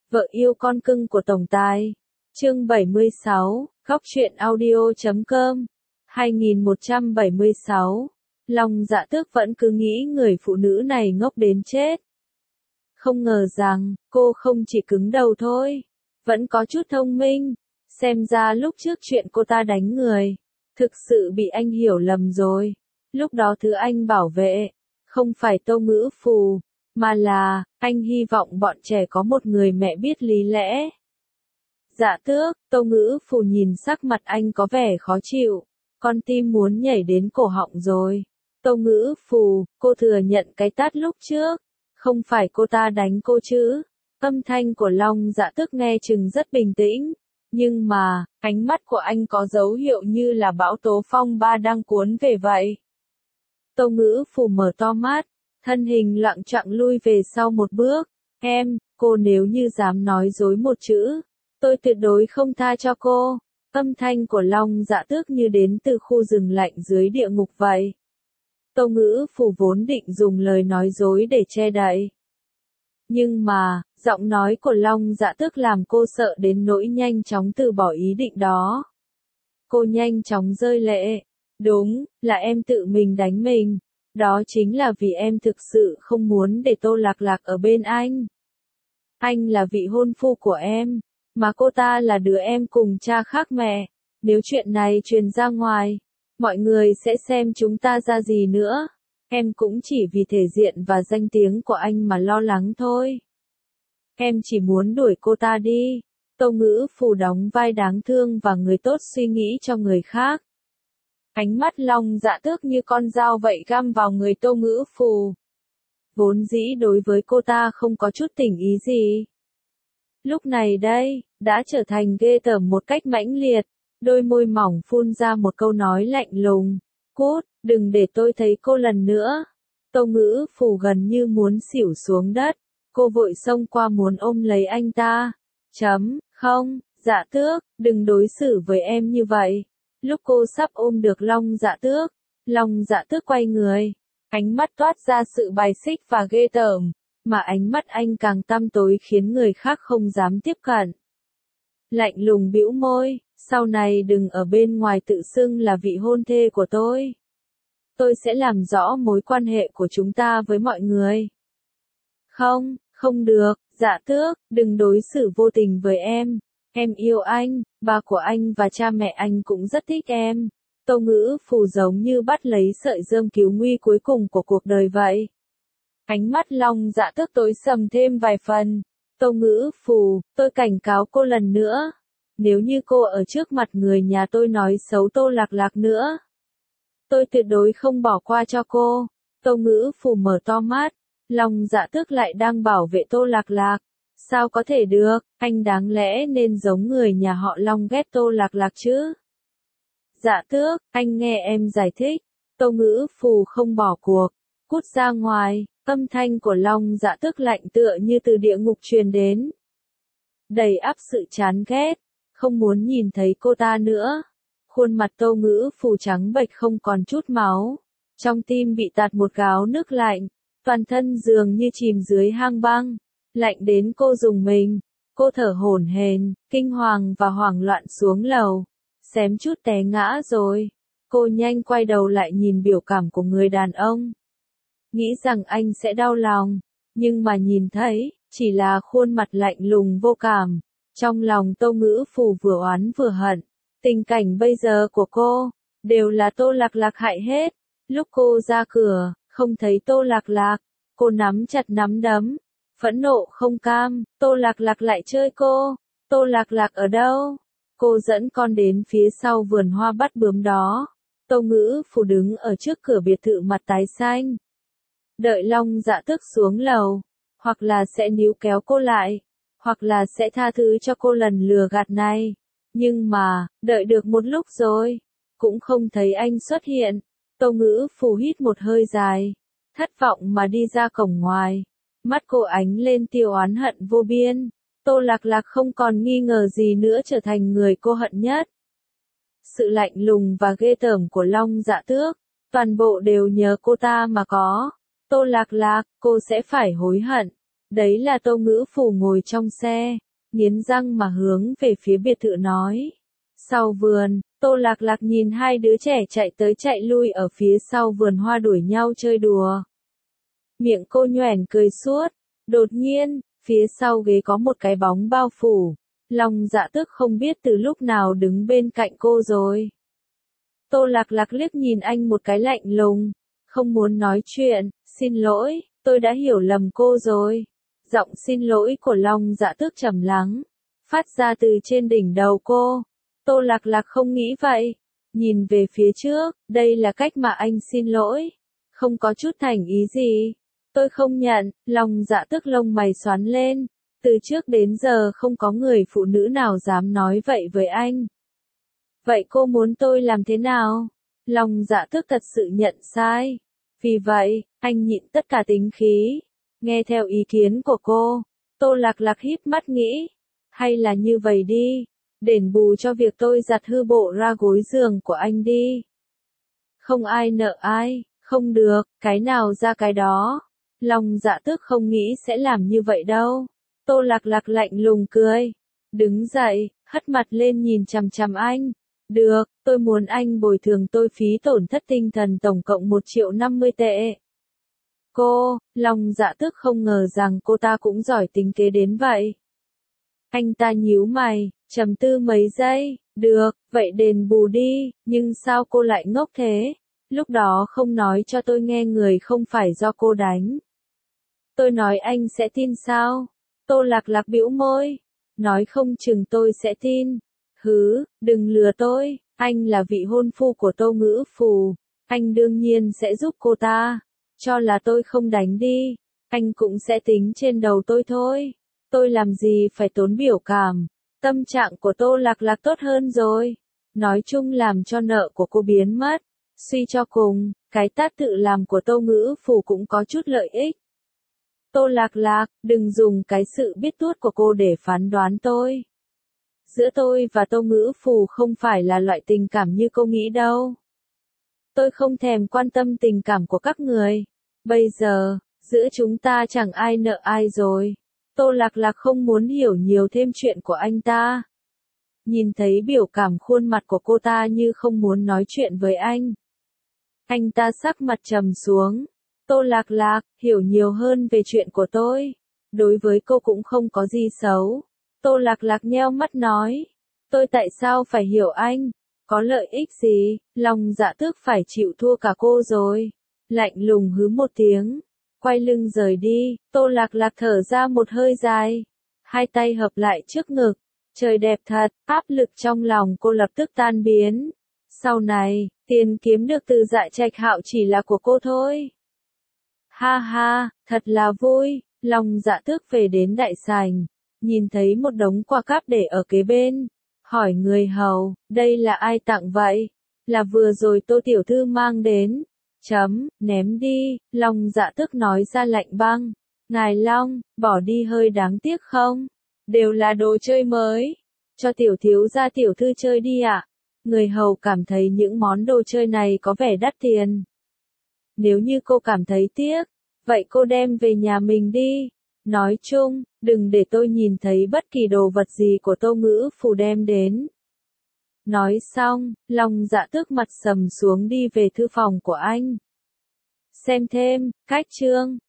Vợ yêu con cưng của tổng tài. Chương 76, góc truyện audio.com. 2176. Long Dạ Tước vẫn cứ nghĩ người phụ nữ này ngốc đến chết. Không ngờ rằng, cô không chỉ cứng đầu thôi, vẫn có chút thông minh. Xem ra lúc trước chuyện cô ta đánh người, thực sự bị anh hiểu lầm rồi. Lúc đó thứ anh bảo vệ, không phải Tâu Ngữ Phù, mà là, anh hy vọng bọn trẻ có một người mẹ biết lý lẽ. Dạ Tước, Tâu Ngữ Phù nhìn sắc mặt anh có vẻ khó chịu, con tim muốn nhảy đến cổ họng rồi. Tâu Ngữ Phù, cô thừa nhận cái tát lúc trước, không phải cô ta đánh cô chứ? Âm thanh của Long Dạ Tước nghe chừng rất bình tĩnh, nhưng mà, ánh mắt của anh có dấu hiệu như là bão tố phong ba đang cuốn về vậy. Tâu Ngữ Phù mở to mắt, thân hình loạng choạng lui về sau một bước. Cô nếu như dám nói dối một chữ, tôi tuyệt đối không tha cho cô. Âm thanh của Long Dạ Tước như đến từ khu rừng lạnh dưới địa ngục vậy. Tâu Ngữ Phù vốn định dùng lời nói dối để che đậy. Nhưng mà, giọng nói của Long Dạ Tước làm cô sợ đến nỗi nhanh chóng từ bỏ ý định đó. Cô nhanh chóng rơi lệ. Đúng, là em tự mình đánh mình. Đó chính là vì em thực sự không muốn để Tô Lạc Lạc ở bên anh. Anh là vị hôn phu của em, mà cô ta là đứa em cùng cha khác mẹ. Nếu chuyện này truyền ra ngoài, mọi người sẽ xem chúng ta ra gì nữa. Em cũng chỉ vì thể diện và danh tiếng của anh mà lo lắng thôi. Em chỉ muốn đuổi cô ta đi. Tâu Ngữ Phù đóng vai đáng thương và người tốt suy nghĩ cho người khác. Ánh mắt Long Dạ Tước như con dao vậy găm vào người Tâu Ngữ Phù. Vốn dĩ đối với cô ta không có chút tình ý gì. Lúc này đây, đã trở thành ghê tởm một cách mãnh liệt. Đôi môi mỏng phun ra một câu nói lạnh lùng. Cút, đừng để tôi thấy cô lần nữa. Tâu Ngữ Phù gần như muốn xỉu xuống đất. Cô vội xông qua muốn ôm lấy anh ta. Không, Dạ Tước, đừng đối xử với em như vậy. Lúc cô sắp ôm được Long Dạ Tước quay người. Ánh mắt toát ra sự bài xích và ghê tởm, mà ánh mắt anh càng tăm tối khiến người khác không dám tiếp cận. Lạnh lùng bĩu môi, sau này đừng ở bên ngoài tự xưng là vị hôn thê của tôi. Tôi sẽ làm rõ mối quan hệ của chúng ta với mọi người. Không được, Dạ Tước, đừng đối xử vô tình với em. Em yêu anh, ba của anh và cha mẹ anh cũng rất thích em. Tâu Ngữ Phù giống như bắt lấy sợi rơm cứu nguy cuối cùng của cuộc đời vậy. Ánh mắt Long Dạ Tước tối sầm thêm vài phần. Tâu Ngữ Phù, tôi cảnh cáo cô lần nữa. Nếu như cô ở trước mặt người nhà tôi nói xấu Tô Lạc Lạc nữa, tôi tuyệt đối không bỏ qua cho cô. Tâu Ngữ Phù mở to mắt. Long Dạ Tước lại đang bảo vệ Tô Lạc Lạc. Sao có thể được, anh đáng lẽ nên giống người nhà họ Long ghét Tô Lạc Lạc chứ. Dạ Tước, anh nghe em giải thích. Tâu Ngữ Phù không bỏ cuộc. Cút ra ngoài. Âm thanh của Long Dạ Tước lạnh tựa như từ địa ngục truyền đến. Đầy ắp sự chán ghét. Không muốn nhìn thấy cô ta nữa. Khuôn mặt Tâu Ngữ Phù trắng bệch không còn chút máu. Trong tim bị tạt một gáo nước lạnh. Toàn thân dường như chìm dưới hang băng. Lạnh đến cô rùng mình. Cô thở hổn hển, kinh hoàng và hoảng loạn xuống lầu. Xém chút té ngã rồi. Cô nhanh quay đầu lại nhìn biểu cảm của người đàn ông. Nghĩ rằng anh sẽ đau lòng. Nhưng mà nhìn thấy, chỉ là khuôn mặt lạnh lùng vô cảm. Trong lòng Tâu Ngữ Phù vừa oán vừa hận. Tình cảnh bây giờ của cô, đều là Tô Lạc Lạc hại hết. Lúc cô ra cửa, không thấy Tô Lạc Lạc. Cô nắm chặt nắm đấm. Phẫn nộ không cam, Tô Lạc Lạc lại chơi cô. Tô Lạc Lạc ở đâu? Cô dẫn con đến phía sau vườn hoa bắt bướm đó. Tâu Ngữ Phù đứng ở trước cửa biệt thự mặt tái xanh. Đợi Long Dạ Tước xuống lầu. Hoặc là sẽ níu kéo cô lại. Hoặc là sẽ tha thứ cho cô lần lừa gạt này. Nhưng mà, đợi được một lúc rồi. Cũng không thấy anh xuất hiện. Tâu Ngữ Phù hít một hơi dài. Thất vọng mà đi ra cổng ngoài. Mắt cô ánh lên tia oán hận vô biên. Tô Lạc Lạc không còn nghi ngờ gì nữa trở thành người cô hận nhất. Sự lạnh lùng và ghê tởm của Long Dạ Tước, toàn bộ đều nhờ cô ta mà có. Tô Lạc Lạc, cô sẽ phải hối hận. Đấy là Tô Ngữ Phủ ngồi trong xe, nghiến răng mà hướng về phía biệt thự nói. Sau vườn, Tô Lạc Lạc nhìn hai đứa trẻ chạy tới chạy lui ở phía sau vườn hoa đuổi nhau chơi đùa. Miệng cô nhoẻn cười suốt, đột nhiên, phía sau ghế có một cái bóng bao phủ. Long Dạ Tước không biết từ lúc nào đứng bên cạnh cô rồi. Tô Lạc Lạc liếc nhìn anh một cái lạnh lùng, không muốn nói chuyện, xin lỗi, tôi đã hiểu lầm cô rồi. Giọng xin lỗi của Long Dạ Tước trầm lắng, phát ra từ trên đỉnh đầu cô. Tô Lạc Lạc không nghĩ vậy, nhìn về phía trước, đây là cách mà anh xin lỗi, không có chút thành ý gì. Tôi không nhận, Long Dạ Tước lông mày xoắn lên, từ trước đến giờ không có người phụ nữ nào dám nói vậy với anh. Vậy cô muốn tôi làm thế nào? Long Dạ Tước thật sự nhận sai. Vì vậy, anh nhịn tất cả tính khí, nghe theo ý kiến của cô. Tô Lạc Lạc híp mắt nghĩ, hay là như vậy đi, đền bù cho việc tôi giặt hư bộ ra gối giường của anh đi. Không ai nợ ai, không được, cái nào ra cái đó. Long Dạ Tước không nghĩ sẽ làm như vậy đâu. Tô Lạc Lạc lạnh lùng cười, đứng dậy, hất mặt lên nhìn chằm chằm anh. Được, tôi muốn anh bồi thường tôi phí tổn thất tinh thần tổng cộng 1.050.000 tệ. Long Dạ Tước không ngờ rằng cô ta cũng giỏi tính kế đến vậy. Anh ta nhíu mày, trầm tư mấy giây, được, vậy đền bù đi, nhưng sao cô lại ngốc thế? Lúc đó không nói cho tôi nghe người không phải do cô đánh. Tôi nói anh sẽ tin sao? Tô Lạc Lạc bĩu môi, nói không chừng tôi sẽ tin. Hứ, đừng lừa tôi, anh là vị hôn phu của Tô Ngữ Phù, anh đương nhiên sẽ giúp cô ta. Cho là tôi không đánh đi, anh cũng sẽ tính trên đầu tôi thôi. Tôi làm gì phải tốn biểu cảm. Tâm trạng của Tô Lạc Lạc tốt hơn rồi. Nói chung làm cho nợ của cô biến mất. Suy cho cùng, cái tát tự làm của Tô Ngữ Phù cũng có chút lợi ích. Tô Lạc Lạc, đừng dùng cái sự biết tuốt của cô để phán đoán tôi. Giữa tôi và Tô Ngữ Phù không phải là loại tình cảm như cô nghĩ đâu. Tôi không thèm quan tâm tình cảm của các người. Bây giờ, giữa chúng ta chẳng ai nợ ai rồi. Tô Lạc Lạc không muốn hiểu nhiều thêm chuyện của anh ta. Nhìn thấy biểu cảm khuôn mặt của cô ta như không muốn nói chuyện với anh. Anh ta sắc mặt trầm xuống. Tô Lạc Lạc, hiểu nhiều hơn về chuyện của tôi. Đối với cô cũng không có gì xấu. Tô Lạc Lạc nheo mắt nói. Tôi tại sao phải hiểu anh? Có lợi ích gì? Long Dạ Tước phải chịu thua cả cô rồi. Lạnh lùng hứ một tiếng. Quay lưng rời đi. Tô Lạc Lạc thở ra một hơi dài. Hai tay hợp lại trước ngực. Trời đẹp thật, áp lực trong lòng cô lập tức tan biến. Sau này, tiền kiếm được từ Dạ Trạch Hạo chỉ là của cô thôi. Ha ha, thật là vui. Long Dạ Tước về đến đại sảnh, nhìn thấy một đống quà cáp để ở kế bên. Hỏi người hầu, đây là ai tặng vậy? Là vừa rồi Tô tiểu thư mang đến. Ném đi, Long Dạ Tước nói ra lạnh băng. Ngài Long, bỏ đi hơi đáng tiếc không? Đều là đồ chơi mới. Cho tiểu thiếu gia tiểu thư chơi đi ạ. Người hầu cảm thấy những món đồ chơi này có vẻ đắt tiền. Nếu như cô cảm thấy tiếc, vậy cô đem về nhà mình đi. Nói chung, đừng để tôi nhìn thấy bất kỳ đồ vật gì của Tô Ngữ Phù đem đến. Nói xong, Long Dạ Tước mặt sầm xuống đi về thư phòng của anh. Xem thêm, cách chương.